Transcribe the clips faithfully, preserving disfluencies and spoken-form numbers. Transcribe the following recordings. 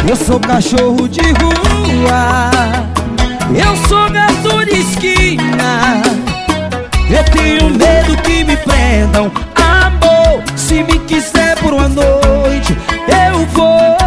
Eu sou cachorro de rua, eu sou gato de esquina. Eu tenho medo que me prendam, amor. Se me quiser por uma noite, eu vou.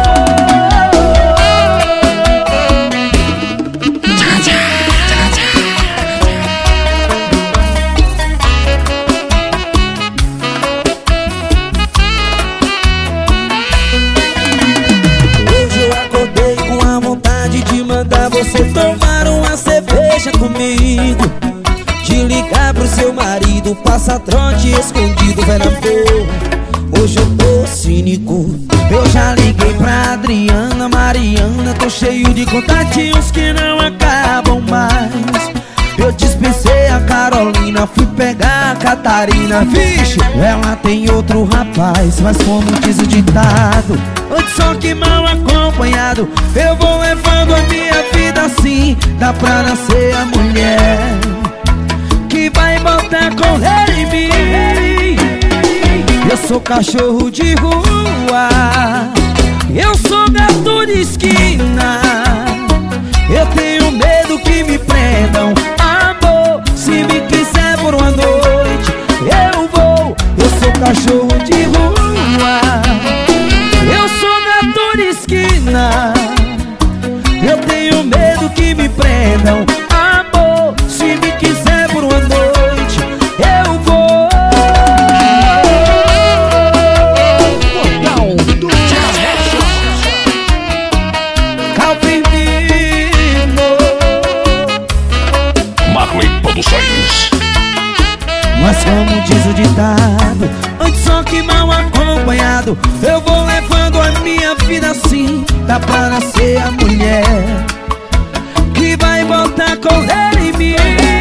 Você tomar uma cerveja comigo, de ligar pro seu marido, passar trote escondido, velho amor. Hoje eu tô cínico. Eu já liguei pra Adriana, Mariana, tô cheio de contatinhos que não acabam mais. Eu dispensei a Carolina, fui pegar a Catarina. Vixe, ela tem outro rapaz, mas como diz o ditado, onde só que mal acompanhado. Eu vou levando a minha vida assim, dá pra nascer a mulher que vai botar correr em mim. Eu sou cachorro de rua, eu sou gato de esquina. Eu tenho medo que me prendam, amor. Se me quiser por uma noite, eu vou. Eu sou cachorro de rua, eu sou gato de esquina. Eu tenho medo que me prendam, amor. Se me quiser por uma noite, eu vou. Mas como diz o ditado, antes só que mal acompanhado. Eu vou levando a minha vida assim, dá pra nascer a mulher que vai voltar a correr em mim.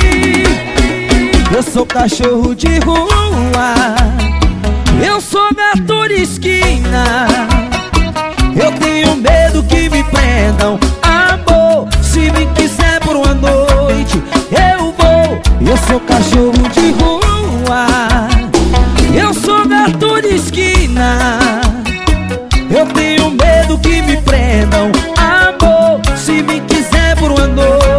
Eu sou cachorro de rua, eu sou gato de esquina. Eu tenho medo que me prendam, amor. Se me quiser por uma noite, eu vou. Eu sou cachorro de rua, eu sou gato de esquina. Eu tenho medo que me prendam, amor. Se me quiser por uma noite,